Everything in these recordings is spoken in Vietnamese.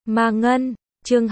Ma Ngân, chương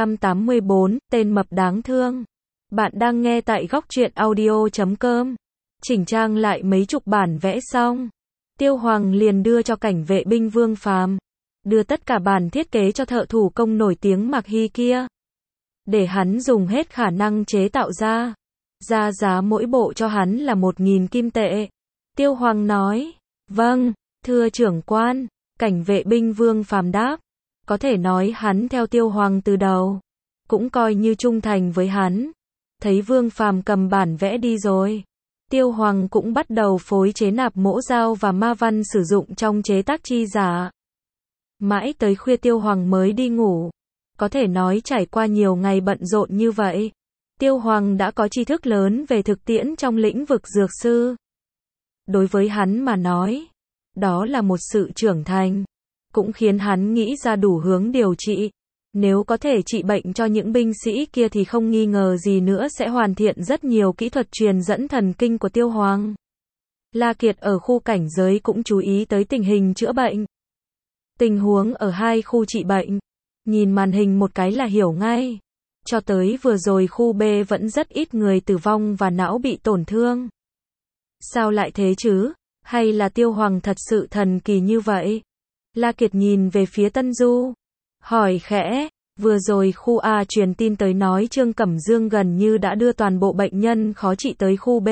284, tên mập đáng thương. Bạn đang nghe tại góc truyện audio.com. Chỉnh trang lại mấy chục bản vẽ xong, Tiêu Hoàng liền đưa cho cảnh vệ binh Vương Phàm, đưa tất cả bản thiết kế cho thợ thủ công nổi tiếng Mạc Hy kia, để hắn dùng hết khả năng chế tạo ra. Giá mỗi bộ cho hắn là 1.000 kim tệ. Tiêu Hoàng nói, vâng, thưa trưởng quan. Cảnh vệ binh Vương Phàm đáp. Có thể nói hắn theo Tiêu Hoàng từ đầu, cũng coi như trung thành với hắn. Thấy Vương Phàm cầm bản vẽ đi rồi, Tiêu Hoàng cũng bắt đầu phối chế nạp mỗ dao và ma văn sử dụng trong chế tác chi giả. Mãi tới khuya Tiêu Hoàng mới đi ngủ. Có thể nói trải qua nhiều ngày bận rộn như vậy, Tiêu Hoàng đã có tri thức lớn về thực tiễn trong lĩnh vực dược sư. Đối với hắn mà nói, đó là một sự trưởng thành, cũng khiến hắn nghĩ ra đủ hướng điều trị. Nếu có thể trị bệnh cho những binh sĩ kia thì không nghi ngờ gì nữa sẽ hoàn thiện rất nhiều kỹ thuật truyền dẫn thần kinh của Tiêu Hoàng. La Kiệt ở khu cảnh giới cũng chú ý tới tình hình chữa bệnh. Tình huống ở hai khu trị bệnh, nhìn màn hình một cái là hiểu ngay. Cho tới vừa rồi khu B vẫn rất ít người tử vong và não bị tổn thương. Sao lại thế chứ? Hay là Tiêu Hoàng thật sự thần kỳ như vậy? La Kiệt nhìn về phía Tân Du, hỏi khẽ, vừa rồi khu A truyền tin tới nói Trương Cẩm Dương gần như đã đưa toàn bộ bệnh nhân khó trị tới khu B.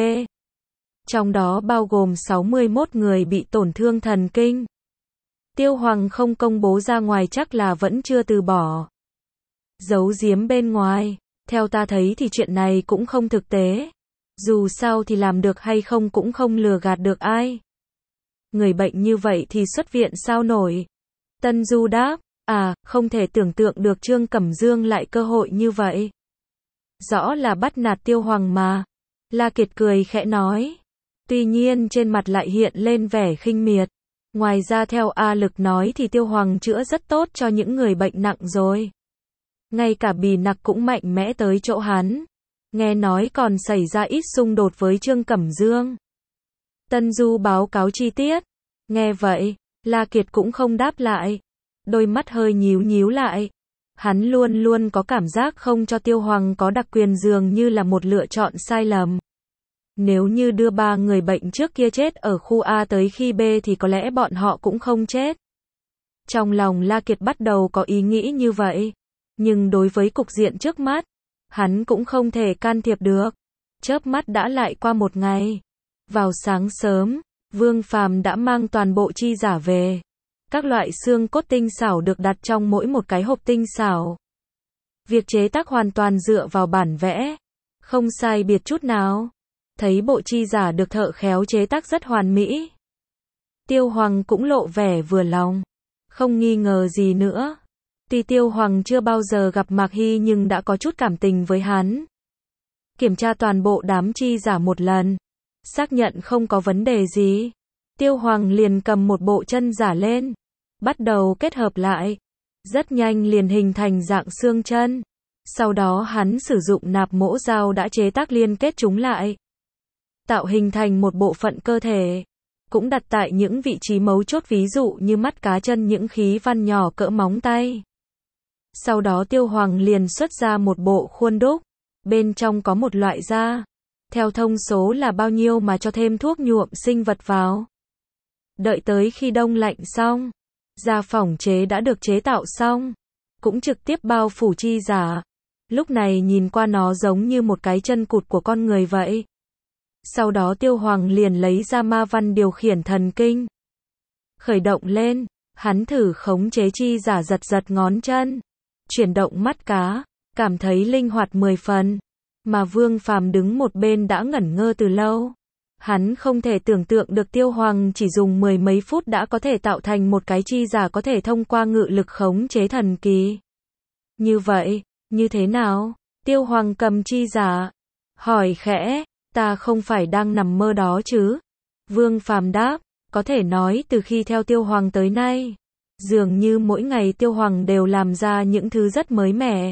Trong đó bao gồm 61 người bị tổn thương thần kinh. Tiêu Hoàng không công bố ra ngoài chắc là vẫn chưa từ bỏ giấu giếm bên ngoài. Theo ta thấy thì chuyện này cũng không thực tế. Dù sao thì làm được hay không cũng không lừa gạt được ai. Người bệnh như vậy thì xuất viện sao nổi? Tân Du đáp, không thể tưởng tượng được Trương Cẩm Dương lại cơ hội như vậy. Rõ là bắt nạt Tiêu Hoàng mà. La Kiệt cười khẽ nói. Tuy nhiên trên mặt lại hiện lên vẻ khinh miệt. Ngoài ra theo A Lực nói thì Tiêu Hoàng chữa rất tốt cho những người bệnh nặng rồi. Ngay cả Bì Nặc cũng mạnh mẽ tới chỗ hắn. Nghe nói còn xảy ra ít xung đột với Trương Cẩm Dương. Tân Du báo cáo chi tiết. Nghe vậy, La Kiệt cũng không đáp lại. Đôi mắt hơi nhíu nhíu lại. Hắn luôn luôn có cảm giác không cho Tiêu Hoàng có đặc quyền dường như là một lựa chọn sai lầm. Nếu như đưa 3 người bệnh trước kia chết ở khu A tới khi B thì có lẽ bọn họ cũng không chết. Trong lòng La Kiệt bắt đầu có ý nghĩ như vậy. Nhưng đối với cục diện trước mắt, hắn cũng không thể can thiệp được. Chớp mắt đã lại qua một ngày. Vào sáng sớm, Vương Phàm đã mang toàn bộ chi giả về. Các loại xương cốt tinh xảo được đặt trong mỗi một cái hộp tinh xảo. Việc chế tác hoàn toàn dựa vào bản vẽ, không sai biệt chút nào. Thấy bộ chi giả được thợ khéo chế tác rất hoàn mỹ, Tiêu Hoàng cũng lộ vẻ vừa lòng. Không nghi ngờ gì nữa. Tuy Tiêu Hoàng chưa bao giờ gặp Mạc Hy nhưng đã có chút cảm tình với hắn. Kiểm tra toàn bộ đám chi giả một lần, xác nhận không có vấn đề gì, Tiêu Hoàng liền cầm một bộ chân giả lên, bắt đầu kết hợp lại. Rất nhanh liền hình thành dạng xương chân. Sau đó hắn sử dụng nạp mỗ dao đã chế tác liên kết chúng lại, tạo hình thành một bộ phận cơ thể. Cũng đặt tại những vị trí mấu chốt ví dụ như mắt cá chân, những khí văn nhỏ cỡ móng tay. Sau đó Tiêu Hoàng liền xuất ra một bộ khuôn đúc. Bên trong có một loại da. Theo thông số là bao nhiêu mà cho thêm thuốc nhuộm sinh vật vào. Đợi tới khi đông lạnh xong, da phỏng chế đã được chế tạo xong, cũng trực tiếp bao phủ chi giả. Lúc này nhìn qua nó giống như một cái chân cụt của con người vậy. Sau đó Tiêu Hoàng liền lấy ra ma văn điều khiển thần kinh. Khởi động lên, hắn thử khống chế chi giả giật giật ngón chân, chuyển động mắt cá, cảm thấy linh hoạt 10 phần. Mà Vương Phàm đứng một bên đã ngẩn ngơ từ lâu. Hắn không thể tưởng tượng được Tiêu Hoàng chỉ dùng 10 mấy phút đã có thể tạo thành một cái chi giả có thể thông qua ngự lực khống chế thần kỳ. Như vậy, như thế nào? Tiêu Hoàng cầm chi giả, hỏi khẽ, ta không phải đang nằm mơ đó chứ? Vương Phàm đáp, có thể nói từ khi theo Tiêu Hoàng tới nay, dường như mỗi ngày Tiêu Hoàng đều làm ra những thứ rất mới mẻ.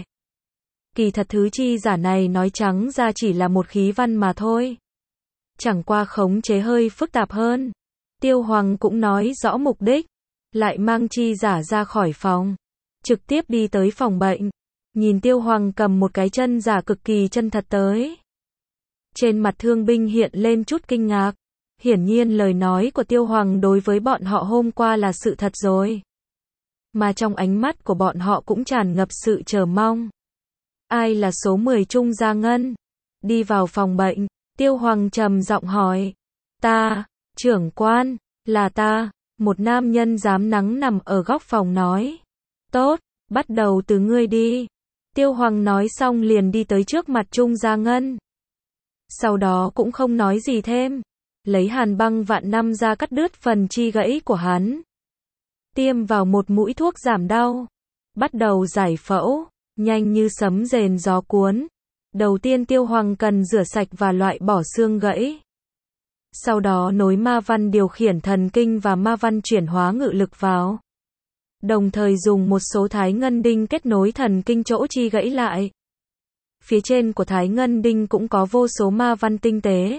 Kỳ thật thứ chi giả này nói trắng ra chỉ là một khí văn mà thôi. Chẳng qua khống chế hơi phức tạp hơn. Tiêu Hoàng cũng nói rõ mục đích, lại mang chi giả ra khỏi phòng. trực tiếp đi tới phòng bệnh. Nhìn Tiêu Hoàng cầm một cái chân giả cực kỳ chân thật tới. Trên mặt thương binh hiện lên chút kinh ngạc. Hiển nhiên lời nói của Tiêu Hoàng đối với bọn họ hôm qua là sự thật rồi. Mà trong ánh mắt của bọn họ cũng tràn ngập sự chờ mong. Ai là số 10 Trung Gia Ngân? Đi vào phòng bệnh, Tiêu Hoàng trầm giọng hỏi. Ta, trưởng quan, là ta. Một nam nhân dám nắng nằm ở góc phòng nói. Tốt, bắt đầu từ ngươi đi. Tiêu Hoàng nói xong liền đi tới trước mặt Trung Gia Ngân. Sau đó cũng không nói gì thêm. Lấy hàn băng vạn năm ra cắt đứt phần chi gãy của hắn. Tiêm vào một mũi thuốc giảm đau. Bắt đầu giải phẫu, nhanh như sấm rền gió cuốn. Đầu tiên Tiêu Hoàng cần rửa sạch và loại bỏ xương gãy. Sau đó nối ma văn điều khiển thần kinh và ma văn chuyển hóa ngự lực vào. Đồng thời dùng một số thái ngân đinh kết nối thần kinh chỗ chi gãy lại. Phía trên của thái ngân đinh cũng có vô số ma văn tinh tế.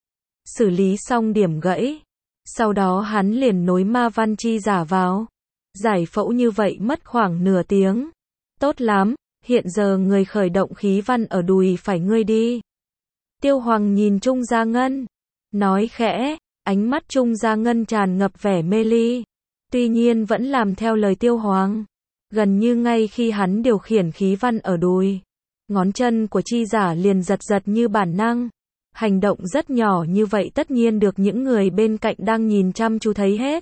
Xử lý xong điểm gãy. Sau đó hắn liền nối ma văn chi giả vào. Giải phẫu như vậy mất khoảng nửa tiếng. Tốt lắm, hiện giờ người khởi động khí văn ở đùi phải ngươi đi. Tiêu Hoàng nhìn Trung Gia Ngân. Nói khẽ, ánh mắt Trung Gia Ngân tràn ngập vẻ mê ly. Tuy nhiên vẫn làm theo lời Tiêu Hoàng. Gần như ngay khi hắn điều khiển khí văn ở đùi. Ngón chân của chi giả liền giật giật như bản năng. Hành động rất nhỏ như vậy tất nhiên được những người bên cạnh đang nhìn chăm chú thấy hết.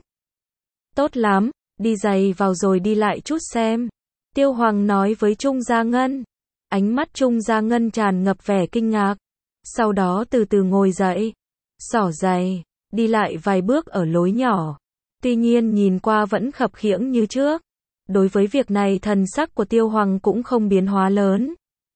Tốt lắm, đi giày vào rồi đi lại chút xem. Tiêu Hoàng nói với Trung Gia Ngân. Ánh mắt Trung Gia Ngân tràn ngập vẻ kinh ngạc. Sau đó từ từ ngồi dậy. Xỏ giày, đi lại vài bước ở lối nhỏ. Tuy nhiên nhìn qua vẫn khập khiễng như trước. Đối với việc này thần sắc của Tiêu Hoàng cũng không biến hóa lớn.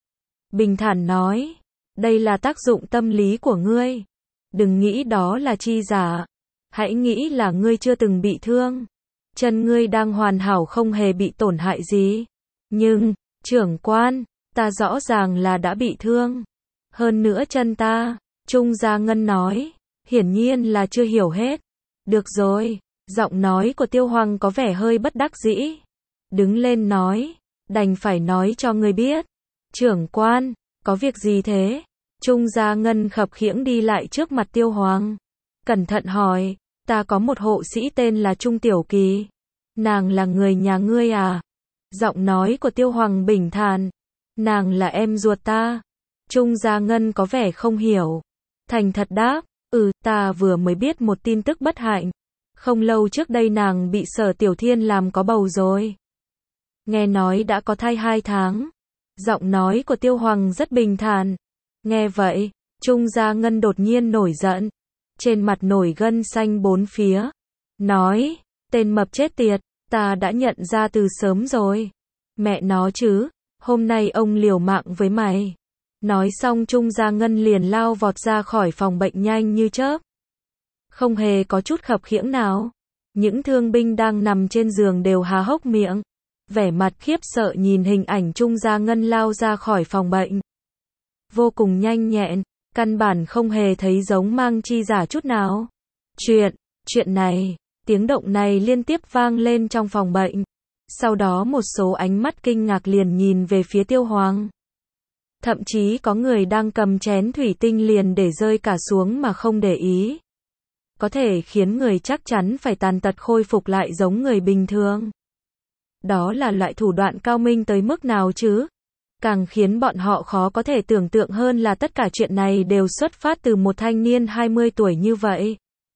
Bình thản nói. Đây là tác dụng tâm lý của ngươi. Đừng nghĩ đó là chi giả. Hãy nghĩ là ngươi chưa từng bị thương. Chân ngươi đang hoàn hảo không hề bị tổn hại gì. Nhưng, trưởng quan, ta rõ ràng là đã bị thương. Hơn nữa chân ta, Trung Gia Ngân nói, hiển nhiên là chưa hiểu hết. Được rồi, giọng nói của Tiêu Hoàng có vẻ hơi bất đắc dĩ. Đứng lên nói, đành phải nói cho ngươi biết. Trưởng quan, có việc gì thế? Trung Gia Ngân khập khiễng đi lại trước mặt Tiêu Hoàng. Cẩn thận hỏi, ta có một hộ sĩ tên là Trung Tiểu Kỳ. Nàng là người nhà ngươi à? Giọng nói của Tiêu Hoàng bình thản. Nàng là em ruột ta. Trung Gia Ngân có vẻ không hiểu. Thành thật đáp, ta vừa mới biết một tin tức bất hạnh. Không lâu trước đây nàng bị Sở Tiểu Thiên làm có bầu rồi. Nghe nói đã có thai 2 tháng. Giọng nói của Tiêu Hoàng rất bình thản. Nghe vậy, Trung Gia Ngân đột nhiên nổi giận. Trên mặt nổi gân xanh bốn phía. Nói, tên mập chết tiệt, ta đã nhận ra từ sớm rồi. Mẹ nó chứ, hôm nay ông liều mạng với mày. Nói xong Trung Gia Ngân liền lao vọt ra khỏi phòng bệnh nhanh như chớp. Không hề có chút khập khiễng nào. Những thương binh đang nằm trên giường đều há hốc miệng. Vẻ mặt khiếp sợ nhìn hình ảnh Trung Gia Ngân lao ra khỏi phòng bệnh. Vô cùng nhanh nhẹn, căn bản không hề thấy giống mang chi giả chút nào. Chuyện này, tiếng động này liên tiếp vang lên trong phòng bệnh. Sau đó một số ánh mắt kinh ngạc liền nhìn về phía Tiêu Hoàng. Thậm chí có người đang cầm chén thủy tinh liền để rơi cả xuống mà không để ý. Có thể khiến người chắc chắn phải tàn tật khôi phục lại giống người bình thường. Đó là loại thủ đoạn cao minh tới mức nào chứ? Càng khiến bọn họ khó có thể tưởng tượng hơn là tất cả chuyện này đều xuất phát từ một thanh niên 20 tuổi như vậy.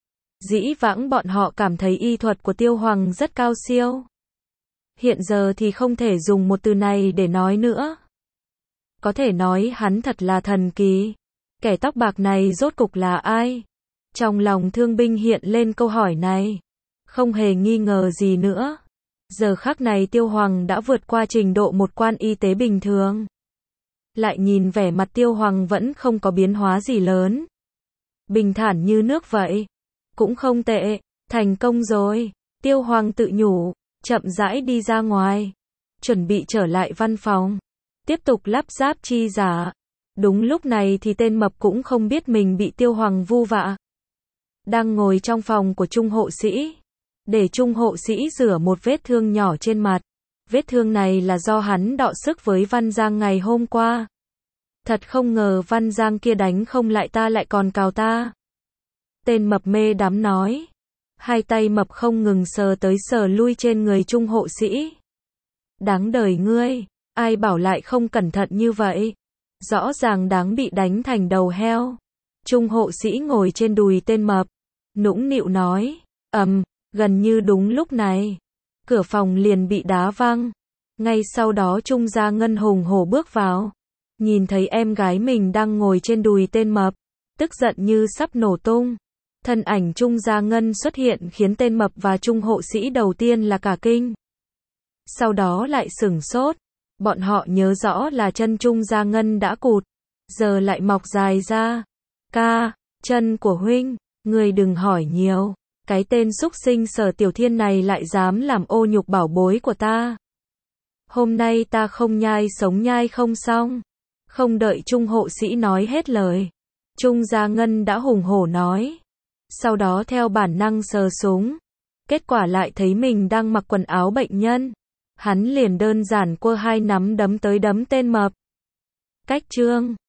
Dĩ vãng bọn họ cảm thấy y thuật của Tiêu Hoàng rất cao siêu. Hiện giờ thì không thể dùng một từ này để nói nữa. Có thể nói hắn thật là thần kỳ. Kẻ tóc bạc này rốt cục là ai? Trong lòng thương binh hiện lên câu hỏi này. Không hề nghi ngờ gì nữa. Giờ khắc này Tiêu Hoàng đã vượt qua trình độ một quan y tế bình thường. Lại nhìn vẻ mặt Tiêu Hoàng vẫn không có biến hóa gì lớn. Bình thản như nước vậy. Cũng không tệ, thành công rồi. Tiêu Hoàng tự nhủ, chậm rãi đi ra ngoài. Chuẩn bị trở lại văn phòng. Tiếp tục lắp ráp chi giả. Đúng lúc này thì tên mập cũng không biết mình bị Tiêu Hoàng vu vạ. Đang ngồi trong phòng của Trung hộ sĩ. Để Trung hộ sĩ rửa một vết thương nhỏ trên mặt. vết thương này là do hắn đọ sức với Văn Giang ngày hôm qua. Thật không ngờ Văn Giang kia đánh không lại ta lại còn cào ta. Tên mập mê đắm nói. Hai tay mập không ngừng sờ tới sờ lui trên người Trung hộ sĩ. Đáng đời ngươi, ai bảo lại không cẩn thận như vậy. Rõ ràng đáng bị đánh thành đầu heo. Trung hộ sĩ ngồi trên đùi tên mập, nũng nịu nói. Gần như đúng lúc này, cửa phòng liền bị đá văng. Ngay sau đó Trung Gia Ngân hùng hổ bước vào. Nhìn thấy em gái mình đang ngồi trên đùi tên mập, tức giận như sắp nổ tung. Thân ảnh Trung Gia Ngân xuất hiện khiến tên mập và Trung hộ sĩ đầu tiên là cả kinh. Sau đó lại sửng sốt. Bọn họ nhớ rõ là chân Trung Gia Ngân đã cụt, giờ lại mọc dài ra. Ca, chân của huynh, người đừng hỏi nhiều. Cái tên xúc sinh Sở Tiểu Thiên này lại dám làm ô nhục bảo bối của ta. Hôm nay ta không nhai sống nhai không xong. Không đợi Trung hộ sĩ nói hết lời, Trung Gia Ngân đã hùng hổ nói. Sau đó theo bản năng sờ súng. Kết quả lại thấy mình đang mặc quần áo bệnh nhân. Hắn liền đơn giản quơ hai nắm đấm tới đấm tên mập. Cách trương.